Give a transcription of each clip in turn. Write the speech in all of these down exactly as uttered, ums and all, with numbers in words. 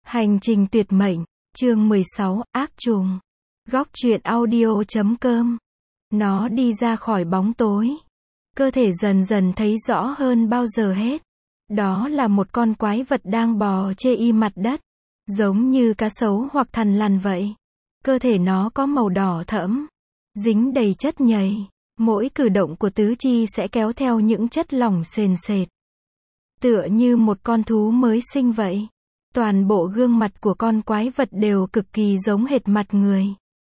Hành trình tuyệt mệnh, chương mười sáu, ác trùng. Góc truyện audio chấm com. Nó đi ra khỏi bóng tối. Cơ thể dần dần thấy rõ hơn bao giờ hết. Đó là một con quái vật đang bò chê y mặt đất. Giống như cá sấu hoặc thằn lằn vậy. Cơ thể nó có màu đỏ thẫm. Dính đầy chất nhầy. Mỗi cử động của tứ chi sẽ kéo theo những chất lỏng sền sệt. Tựa như một con thú mới sinh vậy. Toàn bộ gương mặt của con quái vật đều cực kỳ giống hệt mặt người.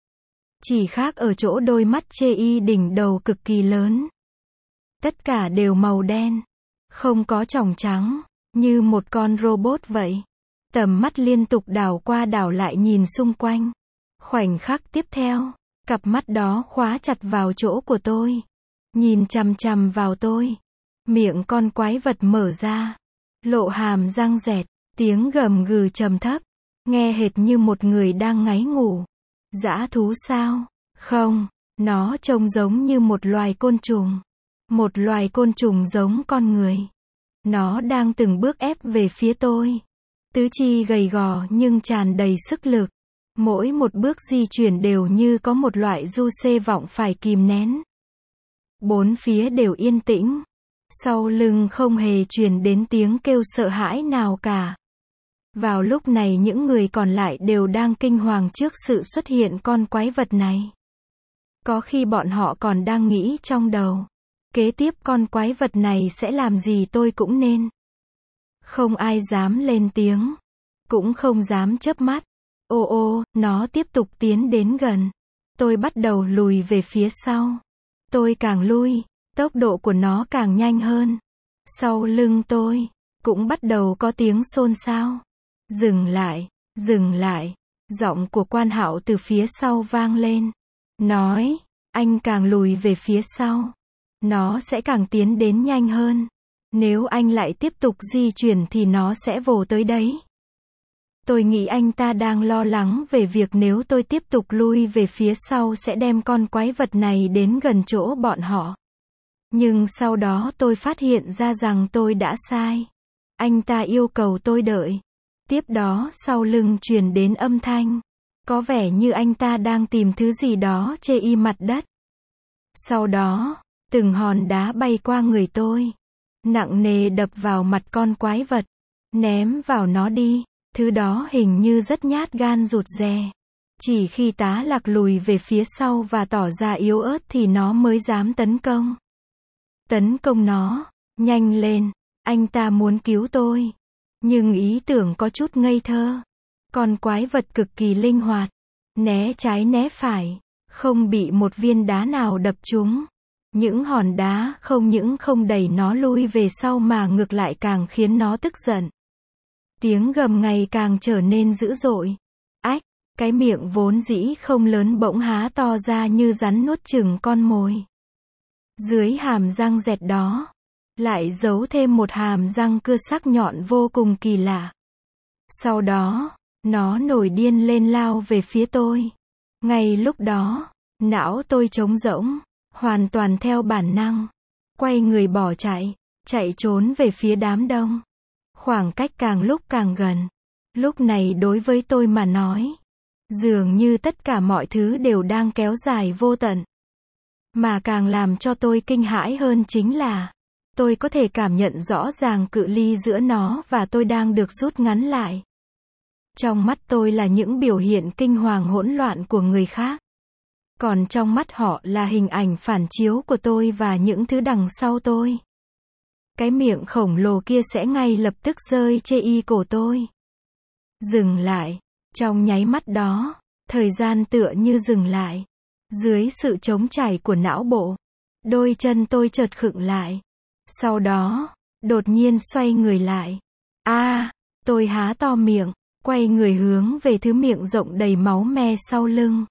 Chỉ khác ở chỗ đôi mắt chê y đỉnh đầu cực kỳ lớn. Tất cả đều màu đen. Không có tròng trắng. Như một con robot vậy. Tầm mắt liên tục đảo qua đảo lại nhìn xung quanh. Khoảnh khắc tiếp theo, cặp mắt đó khóa chặt vào chỗ của tôi. Nhìn chằm chằm vào tôi. Miệng con quái vật mở ra. Lộ hàm răng rẹt. Tiếng gầm gừ trầm thấp. Nghe hệt như một người đang ngáy ngủ. Dã thú sao? Không, nó trông giống như một loài côn trùng. Một loài côn trùng giống con người. Nó đang từng bước ép về phía tôi. Tứ chi gầy gò nhưng tràn đầy sức lực. Mỗi một bước di chuyển đều như có một loại du xê vọng phải kìm nén. Bốn phía đều yên tĩnh. Sau lưng không hề truyền đến tiếng kêu sợ hãi nào cả. Vào lúc này những người còn lại đều đang kinh hoàng trước sự xuất hiện con quái vật này. Có khi bọn họ còn đang nghĩ trong đầu. Kế tiếp con quái vật này sẽ làm gì tôi cũng nên. Không ai dám lên tiếng. Cũng không dám chớp mắt. Ô ô, nó tiếp tục tiến đến gần. Tôi bắt đầu lùi về phía sau. Tôi càng lui, tốc độ của nó càng nhanh hơn. Sau lưng tôi, cũng bắt đầu có tiếng xôn xao. Dừng lại, dừng lại. Giọng của Quan Hạo từ phía sau vang lên. Nói, anh càng lùi về phía sau. Nó sẽ càng tiến đến nhanh hơn. Nếu anh lại tiếp tục di chuyển thì nó sẽ vồ tới đấy. Tôi nghĩ anh ta đang lo lắng về việc nếu tôi tiếp tục lui về phía sau sẽ đem con quái vật này đến gần chỗ bọn họ. Nhưng sau đó tôi phát hiện ra rằng tôi đã sai. Anh ta yêu cầu tôi đợi. Tiếp đó sau lưng truyền đến âm thanh. Có vẻ như anh ta đang tìm thứ gì đó chê y mặt đất. Sau đó, từng hòn đá bay qua người tôi. Nặng nề đập vào mặt con quái vật. Ném vào nó đi. Thứ đó hình như rất nhát gan rụt rè. Chỉ khi Tá Lạc lùi về phía sau và tỏ ra yếu ớt thì nó mới dám tấn công. Tấn công nó. Nhanh lên. Anh ta muốn cứu tôi. Nhưng ý tưởng có chút ngây thơ. Con quái vật cực kỳ linh hoạt. Né trái né phải. Không bị một viên đá nào đập trúng. Những hòn đá không những không đẩy nó lui về sau mà ngược lại càng khiến nó tức giận. Tiếng gầm ngày càng trở nên dữ dội. Ách, cái miệng vốn dĩ không lớn bỗng há to ra như rắn nuốt chửng con mồi. Dưới hàm răng rẹt đó, lại giấu thêm một hàm răng cưa sắc nhọn vô cùng kỳ lạ. Sau đó, nó nổi điên lên lao về phía tôi. Ngay lúc đó, não tôi trống rỗng, hoàn toàn theo bản năng. Quay người bỏ chạy, chạy trốn về phía đám đông. Khoảng cách càng lúc càng gần. Lúc này đối với tôi mà nói, dường như tất cả mọi thứ đều đang kéo dài vô tận. Mà càng làm cho tôi kinh hãi hơn chính là, tôi có thể cảm nhận rõ ràng cự ly giữa nó và tôi đang được rút ngắn lại. Trong mắt tôi là những biểu hiện kinh hoàng hỗn loạn của người khác. Còn trong mắt họ là hình ảnh phản chiếu của tôi và những thứ đằng sau tôi. Cái miệng khổng lồ kia sẽ ngay lập tức rơi chê y cổ tôi. Dừng lại. Trong nháy mắt đó, thời gian tựa như dừng lại. Dưới sự trống trải của não bộ, đôi chân tôi chợt khựng lại. Sau đó, đột nhiên xoay người lại. A, à, tôi há to miệng, quay người hướng về thứ miệng rộng đầy máu me sau lưng.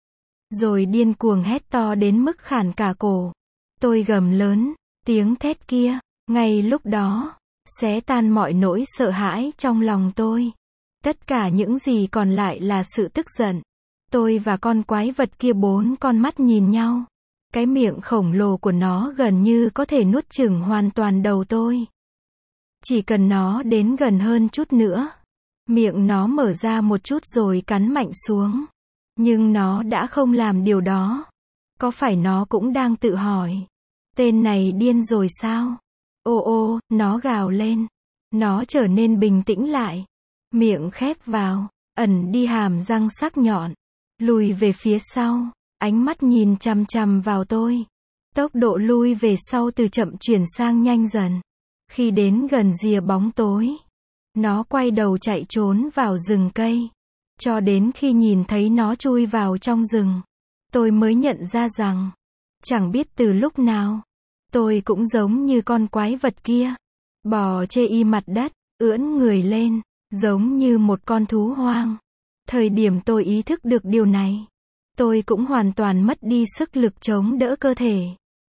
Rồi điên cuồng hét to đến mức khản cả cổ. Tôi gầm lớn, tiếng thét kia, ngay lúc đó, xé tan mọi nỗi sợ hãi trong lòng tôi. Tất cả những gì còn lại là sự tức giận. Tôi và con quái vật kia bốn con mắt nhìn nhau. Cái miệng khổng lồ của nó gần như có thể nuốt chửng hoàn toàn đầu tôi. Chỉ cần nó đến gần hơn chút nữa, Miệng nó mở ra một chút rồi cắn mạnh xuống. Nhưng nó đã không làm điều đó. Có phải nó cũng đang tự hỏi, tên này điên rồi sao? Ô ô, nó gào lên. Nó trở nên bình tĩnh lại. Miệng khép vào, ẩn đi hàm răng sắc nhọn. Lùi về phía sau, ánh mắt nhìn chằm chằm vào tôi. Tốc độ lui về sau từ chậm chuyển sang nhanh dần. Khi đến gần rìa bóng tối, nó quay đầu chạy trốn vào rừng cây. Cho đến khi nhìn thấy nó chui vào trong rừng, tôi mới nhận ra rằng, chẳng biết từ lúc nào, tôi cũng giống như con quái vật kia. Bò chê y mặt đất, ưỡn người lên, giống như một con thú hoang. Thời điểm tôi ý thức được điều này, tôi cũng hoàn toàn mất đi sức lực chống đỡ cơ thể.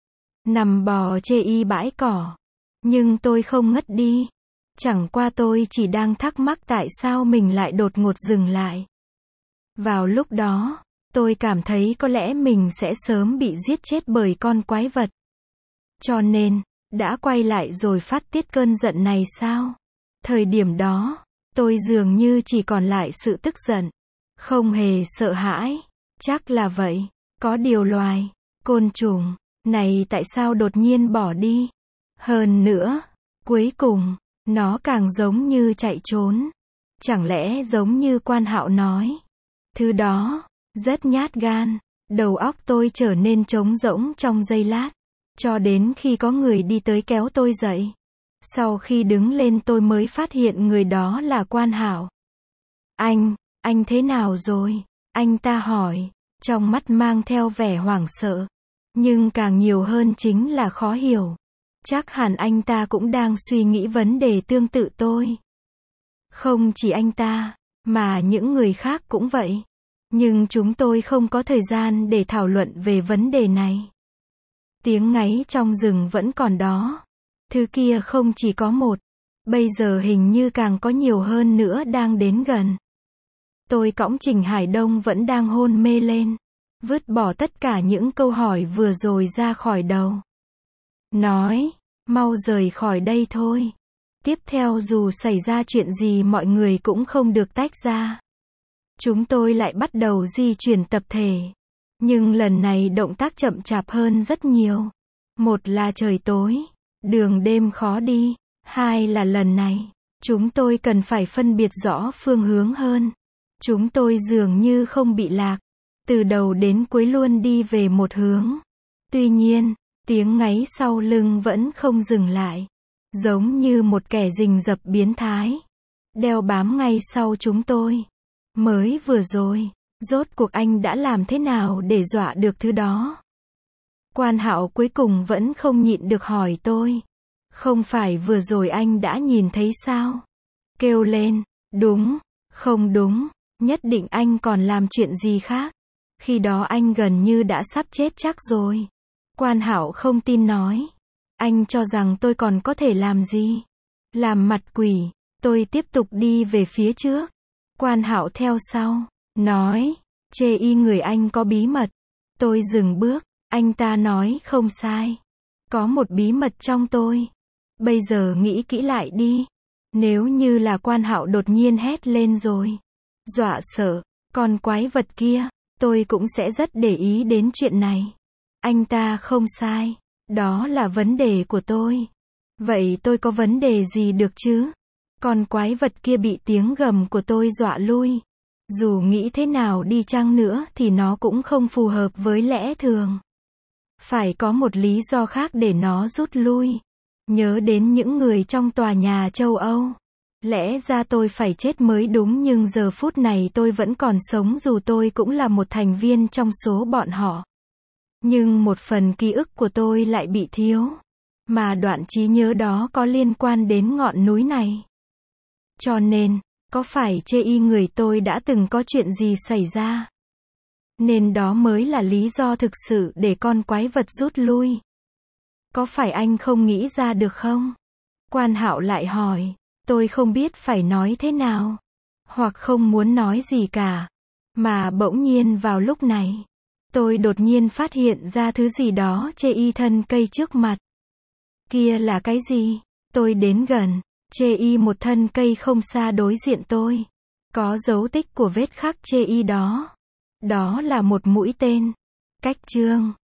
Nằm bò chê y bãi cỏ. Nhưng tôi không ngất đi. Chẳng qua tôi chỉ đang thắc mắc tại sao mình lại đột ngột dừng lại. Vào lúc đó, tôi cảm thấy có lẽ mình sẽ sớm bị giết chết bởi con quái vật. Cho nên, đã quay lại rồi phát tiết cơn giận này sao? Thời điểm đó, tôi dường như chỉ còn lại sự tức giận. Không hề sợ hãi. Chắc là vậy. Có điều loài, côn trùng, này tại sao đột nhiên bỏ đi? Hơn nữa, cuối cùng, nó càng giống như chạy trốn. Chẳng lẽ giống như Quan Hạo nói. Thứ đó, rất nhát gan. Đầu óc tôi trở nên trống rỗng trong giây lát. Cho đến khi có người đi tới kéo tôi dậy. Sau khi đứng lên tôi mới phát hiện người đó là Quan Hạo. Anh, anh thế nào rồi? Anh ta hỏi, trong mắt mang theo vẻ hoảng sợ. Nhưng càng nhiều hơn chính là khó hiểu. Chắc hẳn anh ta cũng đang suy nghĩ vấn đề tương tự tôi. Không chỉ anh ta, mà những người khác cũng vậy. Nhưng chúng tôi không có thời gian để thảo luận về vấn đề này. Tiếng ngáy trong rừng vẫn còn đó. Thứ kia không chỉ có một. Bây giờ hình như càng có nhiều hơn nữa đang đến gần. Tôi cõng Trình Hải Đông vẫn đang hôn mê lên. Vứt bỏ tất cả những câu hỏi vừa rồi ra khỏi đầu. Nói, mau rời khỏi đây thôi. Tiếp theo dù xảy ra chuyện gì mọi người cũng không được tách ra. Chúng tôi lại bắt đầu di chuyển tập thể. Nhưng lần này động tác chậm chạp hơn rất nhiều. Một là trời tối, đường đêm khó đi. Hai là lần này, chúng tôi cần phải phân biệt rõ phương hướng hơn. Chúng tôi dường như không bị lạc. Từ đầu đến cuối luôn đi về một hướng. Tuy nhiên, tiếng ngáy sau lưng vẫn không dừng lại. Giống như một kẻ rình rập biến thái. Đeo bám ngay sau chúng tôi. Mới vừa rồi, rốt cuộc anh đã làm thế nào để dọa được thứ đó? Quan Hạo cuối cùng vẫn không nhịn được hỏi tôi. Không phải vừa rồi anh đã nhìn thấy sao? Kêu lên, đúng, không đúng, nhất định anh còn làm chuyện gì khác. Khi đó anh gần như đã sắp chết chắc rồi. Quan Hạo không tin nói. Anh cho rằng tôi còn có thể làm gì? Làm mặt quỷ. Tôi tiếp tục đi về phía trước. Quan Hạo theo sau. Nói. Chê y người anh có bí mật. Tôi dừng bước. Anh ta nói không sai. Có một bí mật trong tôi. Bây giờ nghĩ kỹ lại đi. Nếu như là Quan Hạo đột nhiên hét lên rồi. Dọa sợ. Con quái vật kia. Tôi cũng sẽ rất để ý đến chuyện này. Anh ta không sai. Đó là vấn đề của tôi. Vậy tôi có vấn đề gì được chứ? Con quái vật kia bị tiếng gầm của tôi dọa lui. Dù nghĩ thế nào đi chăng nữa thì nó cũng không phù hợp với lẽ thường. Phải có một lý do khác để nó rút lui. Nhớ đến những người trong tòa nhà châu Âu. Lẽ ra tôi phải chết mới đúng nhưng giờ phút này tôi vẫn còn sống dù tôi cũng là một thành viên trong số bọn họ. Nhưng một phần ký ức của tôi lại bị thiếu. Mà đoạn trí nhớ đó có liên quan đến ngọn núi này. Cho nên, có phải chê y người tôi đã từng có chuyện gì xảy ra? Nên đó mới là lý do thực sự để con quái vật rút lui. Có phải anh không nghĩ ra được không? Quan Hạo lại hỏi. Tôi không biết phải nói thế nào. Hoặc không muốn nói gì cả. Mà bỗng nhiên vào lúc này. Tôi đột nhiên phát hiện ra thứ gì đó chê y thân cây trước mặt. Kia là cái gì? Tôi đến gần. chê y một thân cây không xa đối diện tôi. Có dấu tích của vết khắc chê y đó. Đó là một mũi tên. Cách chương